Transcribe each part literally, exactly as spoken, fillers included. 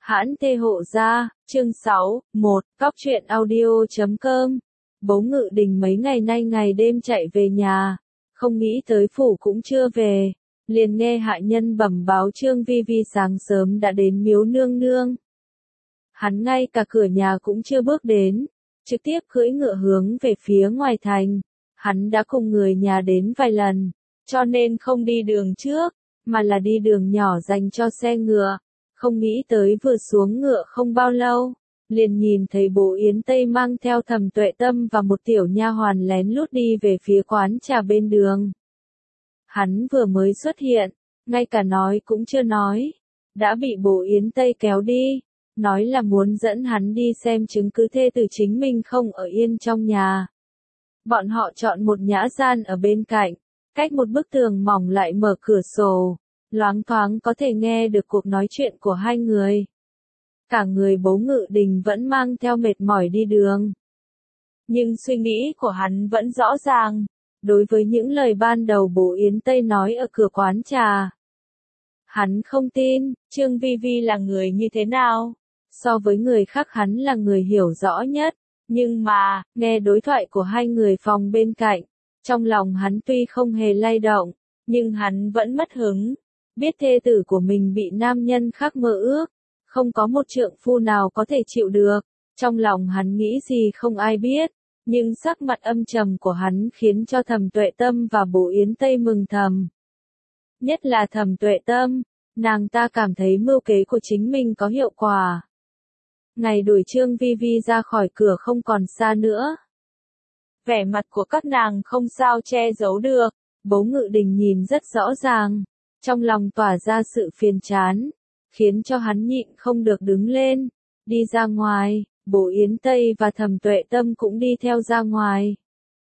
Hãn Tê Hộ Gia, chương sáu, một, Cóc truyện audio chấm com. Bố Ngự Đình mấy ngày nay ngày đêm chạy về nhà, không nghĩ tới phủ cũng chưa về, liền nghe hạ nhân bẩm báo Trương Vi Vi sáng sớm đã đến miếu nương nương. Hắn ngay cả cửa nhà cũng chưa bước đến, trực tiếp cưỡi ngựa hướng về phía ngoài thành. Hắn đã cùng người nhà đến vài lần, cho nên không đi đường trước, mà là đi đường nhỏ dành cho xe ngựa. Không nghĩ tới vừa xuống ngựa không bao lâu, liền nhìn thấy bố Yến Tây mang theo Thẩm Tuệ Tâm và một tiểu nha hoàn lén lút đi về phía quán trà bên đường. Hắn vừa mới xuất hiện, ngay cả nói cũng chưa nói, đã bị bố Yến Tây kéo đi, nói là muốn dẫn hắn đi xem chứng cứ thê tử chính mình không ở yên trong nhà. Bọn họ chọn một nhã gian ở bên cạnh, cách một bức tường mỏng lại mở cửa sổ. Loáng thoáng có thể nghe được cuộc nói chuyện của hai người. Cả người bố Ngự Đình vẫn mang theo mệt mỏi đi đường. Nhưng suy nghĩ của hắn vẫn rõ ràng, đối với những lời ban đầu bố Yến Tây nói ở cửa quán trà. Hắn không tin, Trương Vi Vi là người như thế nào. So với người khác hắn là người hiểu rõ nhất, nhưng mà, nghe đối thoại của hai người phòng bên cạnh, trong lòng hắn tuy không hề lay động, nhưng hắn vẫn mất hứng. Biết thê tử của mình bị nam nhân khác mơ ước, không có một trượng phu nào có thể chịu được, trong lòng hắn nghĩ gì không ai biết, nhưng sắc mặt âm trầm của hắn khiến cho Thẩm Tuệ Tâm và bố Yến Tây mừng thầm. Nhất là Thẩm Tuệ Tâm, nàng ta cảm thấy mưu kế của chính mình có hiệu quả. Ngày đuổi Trương Vi Vi ra khỏi cửa không còn xa nữa. Vẻ mặt của các nàng không sao che giấu được, bố Ngự Đình nhìn rất rõ ràng. Trong lòng tỏa ra sự phiền chán, khiến cho hắn nhịn không được đứng lên, đi ra ngoài, bố Yến Tây và Thẩm Tuệ Tâm cũng đi theo ra ngoài.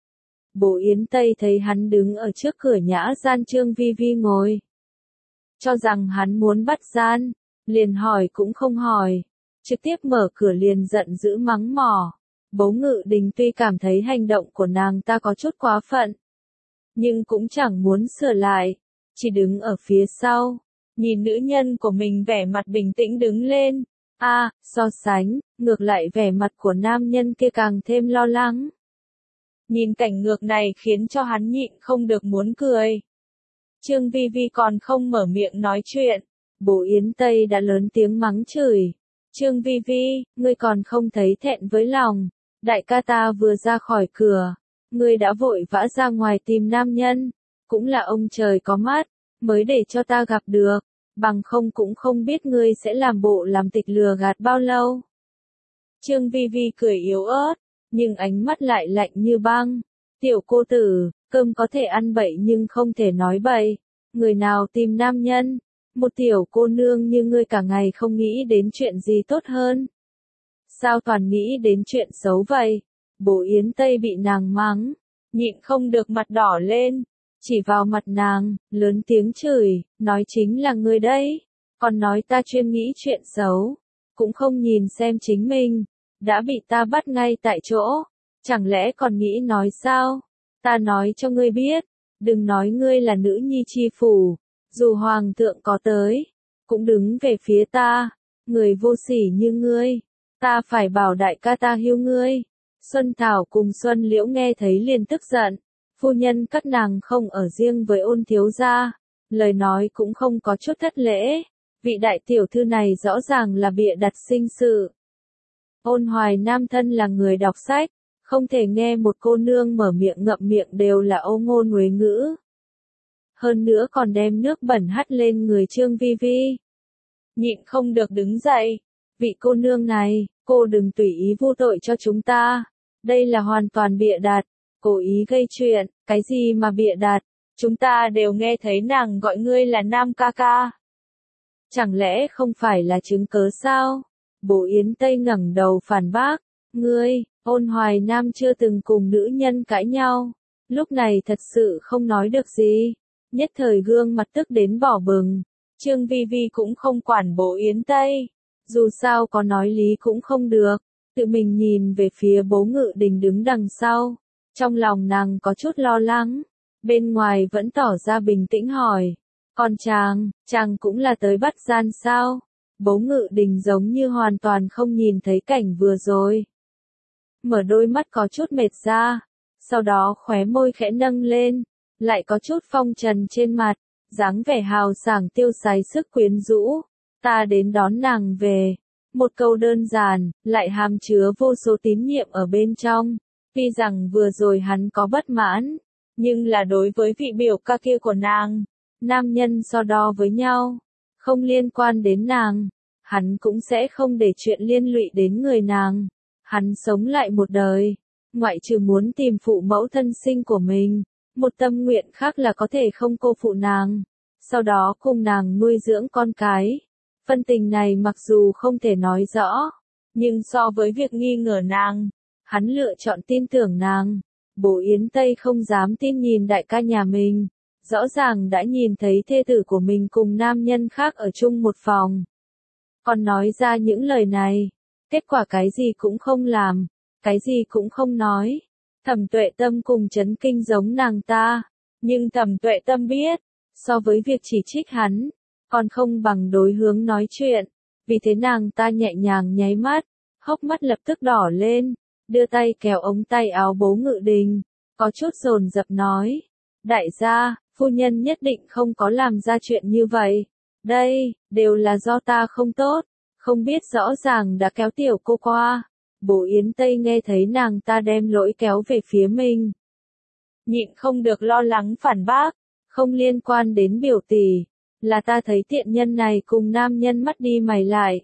Bố Yến Tây thấy hắn đứng ở trước cửa nhã gian Trương Vi Vi ngồi. Cho rằng hắn muốn bắt gian, liền hỏi cũng không hỏi, trực tiếp mở cửa liền giận dữ mắng mỏ. Bố Ngự Đình tuy cảm thấy hành động của nàng ta có chút quá phận, nhưng cũng chẳng muốn sửa lại. Chỉ đứng ở phía sau, nhìn nữ nhân của mình vẻ mặt bình tĩnh đứng lên. A, à, so sánh, ngược lại vẻ mặt của nam nhân kia càng thêm lo lắng. Nhìn cảnh ngược này khiến cho hắn nhịn không được muốn cười. Trương Vi Vi còn không mở miệng nói chuyện, bố Yến Tây đã lớn tiếng mắng chửi. Trương Vi Vi, ngươi còn không thấy thẹn với lòng, đại ca ta vừa ra khỏi cửa, ngươi đã vội vã ra ngoài tìm nam nhân. Cũng là ông trời có mắt, mới để cho ta gặp được, bằng không cũng không biết ngươi sẽ làm bộ làm tịch lừa gạt bao lâu. Trương Vi Vi cười yếu ớt, nhưng ánh mắt lại lạnh như băng. Tiểu cô tử, cơm có thể ăn bậy nhưng không thể nói bậy. Người nào tìm nam nhân, một tiểu cô nương như ngươi cả ngày không nghĩ đến chuyện gì tốt hơn. Sao toàn nghĩ đến chuyện xấu vậy? Bố Yến Tây bị nàng mắng, nhịn không được mặt đỏ lên. Chỉ vào mặt nàng, lớn tiếng chửi, nói chính là ngươi đấy, còn nói ta chuyên nghĩ chuyện xấu, cũng không nhìn xem chính mình, đã bị ta bắt ngay tại chỗ, chẳng lẽ còn nghĩ nói sao? Ta nói cho ngươi biết, đừng nói ngươi là nữ nhi chi phủ, dù hoàng thượng có tới, cũng đứng về phía ta, người vô sỉ như ngươi, ta phải bảo đại ca ta hiêu ngươi. Xuân Thảo cùng Xuân Liễu nghe thấy liền tức giận. Phu nhân các nàng không ở riêng với Ôn thiếu gia, lời nói cũng không có chút thất lễ, vị đại tiểu thư này rõ ràng là bịa đặt sinh sự. Ôn Hoài Nam thân là người đọc sách, không thể nghe một cô nương mở miệng ngậm miệng đều là âu ngôn uế ngữ. Hơn nữa còn đem nước bẩn hắt lên người Trương Vi Vi. Nhịn không được đứng dậy, vị cô nương này, cô đừng tùy ý vô tội cho chúng ta, đây là hoàn toàn bịa đặt. Cố ý gây chuyện, cái gì mà bịa đặt, chúng ta đều nghe thấy nàng gọi ngươi là Nam ca ca. Chẳng lẽ không phải là chứng cớ sao? Bố Yến Tây ngẩng đầu phản bác, ngươi, Ôn Hoài Nam chưa từng cùng nữ nhân cãi nhau, lúc này thật sự không nói được gì, nhất thời gương mặt tức đến đỏ bừng. Trương Vi Vi cũng không quản bố Yến Tây, dù sao có nói lý cũng không được, tự mình nhìn về phía bố Ngự Đình đứng đằng sau. Trong lòng nàng có chút lo lắng, bên ngoài vẫn tỏ ra bình tĩnh hỏi, còn chàng, chàng cũng là tới bắt gian sao? Bố Ngự Đình giống như hoàn toàn không nhìn thấy cảnh vừa rồi. Mở đôi mắt có chút mệt ra, sau đó khóe môi khẽ nâng lên, lại có chút phong trần trên mặt, dáng vẻ hào sảng tiêu sái sức quyến rũ. Ta đến đón nàng về. Một câu đơn giản, lại hàm chứa vô số tín nhiệm ở bên trong. Tuy rằng vừa rồi hắn có bất mãn, nhưng là đối với vị biểu ca kia của nàng, nam nhân so đo với nhau, không liên quan đến nàng, hắn cũng sẽ không để chuyện liên lụy đến người nàng. Hắn sống lại một đời, ngoại trừ muốn tìm phụ mẫu thân sinh của mình, một tâm nguyện khác là có thể không cô phụ nàng, sau đó cùng nàng nuôi dưỡng con cái. Phân tình này mặc dù không thể nói rõ, nhưng so với việc nghi ngờ nàng, hắn lựa chọn tin tưởng nàng. Bố Yến Tây không dám tin nhìn đại ca nhà mình, rõ ràng đã nhìn thấy thê tử của mình cùng nam nhân khác ở chung một phòng. Còn nói ra những lời này, kết quả cái gì cũng không làm, cái gì cũng không nói. Thẩm Tuệ Tâm cùng chấn kinh giống nàng ta, nhưng Thẩm Tuệ Tâm biết, so với việc chỉ trích hắn, còn không bằng đối hướng nói chuyện, vì thế nàng ta nhẹ nhàng nháy mắt, hốc mắt lập tức đỏ lên, đưa tay kéo ống tay áo Bố Ngự Đình, có chút dồn dập nói, đại gia, phu nhân nhất định không có làm ra chuyện như vậy, đây, đều là do ta không tốt, không biết rõ ràng đã kéo tiểu cô qua. Bố Yến Tây nghe thấy nàng ta đem lỗi kéo về phía mình, nhịn không được lo lắng phản bác, không liên quan đến biểu tỷ. Là ta thấy tiện nhân này cùng nam nhân mắt đi mày lại,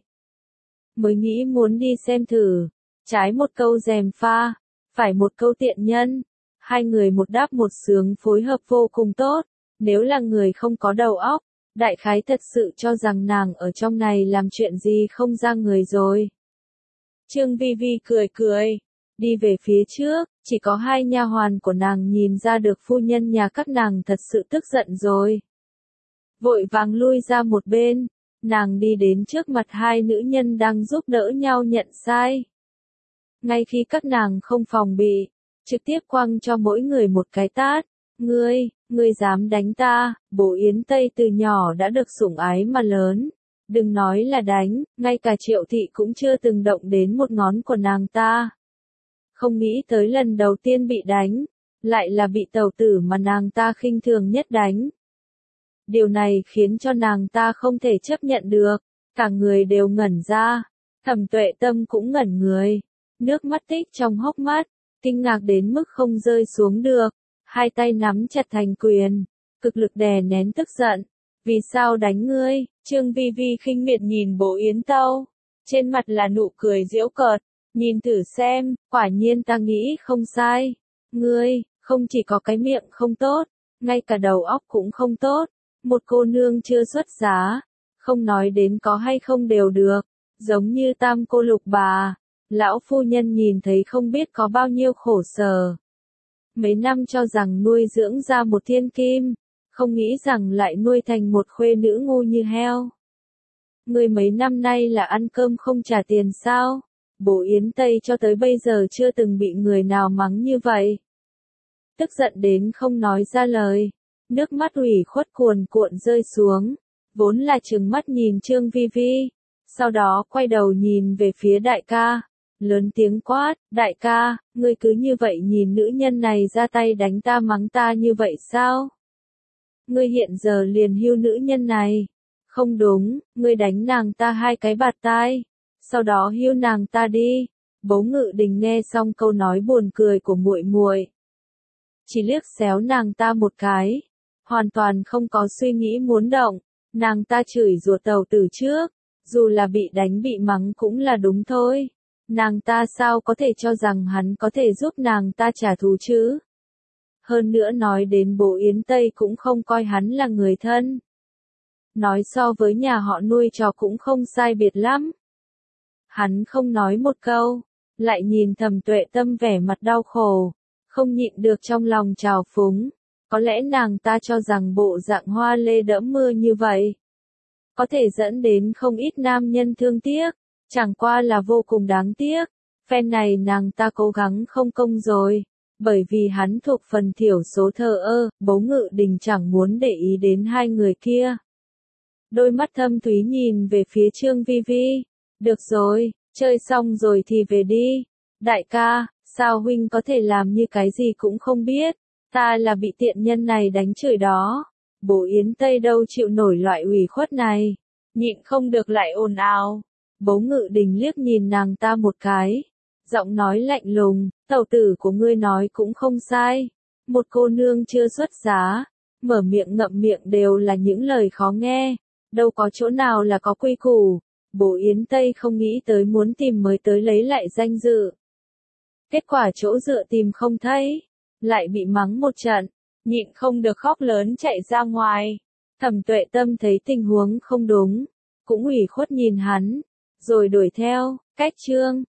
mới nghĩ muốn đi xem thử. Trái một câu dèm pha, phải một câu tiện nhân. Hai người một đáp một sướng phối hợp vô cùng tốt. Nếu là người không có đầu óc, đại khái thật sự cho rằng nàng ở trong này làm chuyện gì không ra người rồi. Trương Vi Vi cười cười, đi về phía trước, chỉ có hai nha hoàn của nàng nhìn ra được phu nhân nhà các nàng thật sự tức giận rồi. Vội vàng lui ra một bên, nàng đi đến trước mặt hai nữ nhân đang giúp đỡ nhau nhận sai. Ngay khi các nàng không phòng bị, trực tiếp quăng cho mỗi người một cái tát. Ngươi, ngươi dám đánh ta? Bố Yến Tây từ nhỏ đã được sủng ái mà lớn. Đừng nói là đánh, ngay cả Triệu Thị cũng chưa từng động đến một ngón của nàng ta. Không nghĩ tới lần đầu tiên bị đánh, lại là bị tẩu tử mà nàng ta khinh thường nhất đánh. Điều này khiến cho nàng ta không thể chấp nhận được, cả người đều ngẩn ra. Thẩm Tuệ Tâm cũng ngẩn người, nước mắt tích trong hốc mắt, kinh ngạc đến mức không rơi xuống được, hai tay nắm chặt thành quyền, cực lực đè nén tức giận. Vì sao đánh ngươi? Trương Vi Vi khinh miệt nhìn Bố Yến Tâu, trên mặt là nụ cười giễu cợt, nhìn thử xem, quả nhiên ta nghĩ không sai. Ngươi, không chỉ có cái miệng không tốt, ngay cả đầu óc cũng không tốt. Một cô nương chưa xuất giá, không nói đến có hay không đều được, giống như tam cô lục bà, lão phu nhân nhìn thấy không biết có bao nhiêu khổ sở. Mấy năm cho rằng nuôi dưỡng ra một thiên kim, không nghĩ rằng lại nuôi thành một khuê nữ ngu như heo. Người mấy năm nay là ăn cơm không trả tiền sao? Bố Yến Tây cho tới bây giờ chưa từng bị người nào mắng như vậy. Tức giận đến không nói ra lời. Nước mắt ủy khuất cuồn cuộn rơi xuống, vốn là trừng mắt nhìn Trương Vi Vi, sau đó quay đầu nhìn về phía đại ca, lớn tiếng quát, đại ca, ngươi cứ như vậy nhìn nữ nhân này ra tay đánh ta mắng ta như vậy sao? Ngươi hiện giờ liền hưu nữ nhân này, không đúng, ngươi đánh nàng ta hai cái bạt tai, sau đó hưu nàng ta đi. Bố Ngự Đình nghe xong câu nói buồn cười của muội muội, chỉ liếc xéo nàng ta một cái, hoàn toàn không có suy nghĩ muốn động. Nàng ta chửi rủa tàu tử trước, dù là bị đánh bị mắng cũng là đúng thôi. Nàng ta sao có thể cho rằng hắn có thể giúp nàng ta trả thù chứ? Hơn nữa nói đến Bố Yến Tây cũng không coi hắn là người thân. Nói so với nhà họ nuôi trò cũng không sai biệt lắm. Hắn không nói một câu, lại nhìn Thẩm Tuệ Tâm vẻ mặt đau khổ, không nhịn được trong lòng trào phúng. Có lẽ nàng ta cho rằng bộ dạng hoa lê đẫm mưa như vậy, có thể dẫn đến không ít nam nhân thương tiếc, chẳng qua là vô cùng đáng tiếc. Phen này nàng ta cố gắng không công rồi, bởi vì hắn thuộc phần thiểu số thờ ơ. Bố Ngự Đình chẳng muốn để ý đến hai người kia. đôi mắt thâm thúy nhìn về phía Trương Vi Vi. Được rồi, chơi xong rồi thì về đi. Đại ca, sao huynh có thể làm như cái gì cũng không biết, ta là bị tiện nhân này đánh chửi đó. Bố Yến Tây đâu chịu nổi loại ủy khuất này, nhịn không được lại ồn ào. Bố Ngự Đình liếc nhìn nàng ta một cái, giọng nói lạnh lùng, tẩu tử của ngươi nói cũng không sai. Một cô nương chưa xuất giá, mở miệng ngậm miệng đều là những lời khó nghe, đâu có chỗ nào là có quy củ. Bố Yến Tây không nghĩ tới muốn tìm mới tới lấy lại danh dự. Kết quả chỗ dựa tìm không thấy, lại bị mắng một trận, nhịn không được khóc lớn chạy ra ngoài. Thẩm Tuệ Tâm thấy tình huống không đúng, cũng ủy khuất nhìn hắn, rồi đuổi theo, cách Trương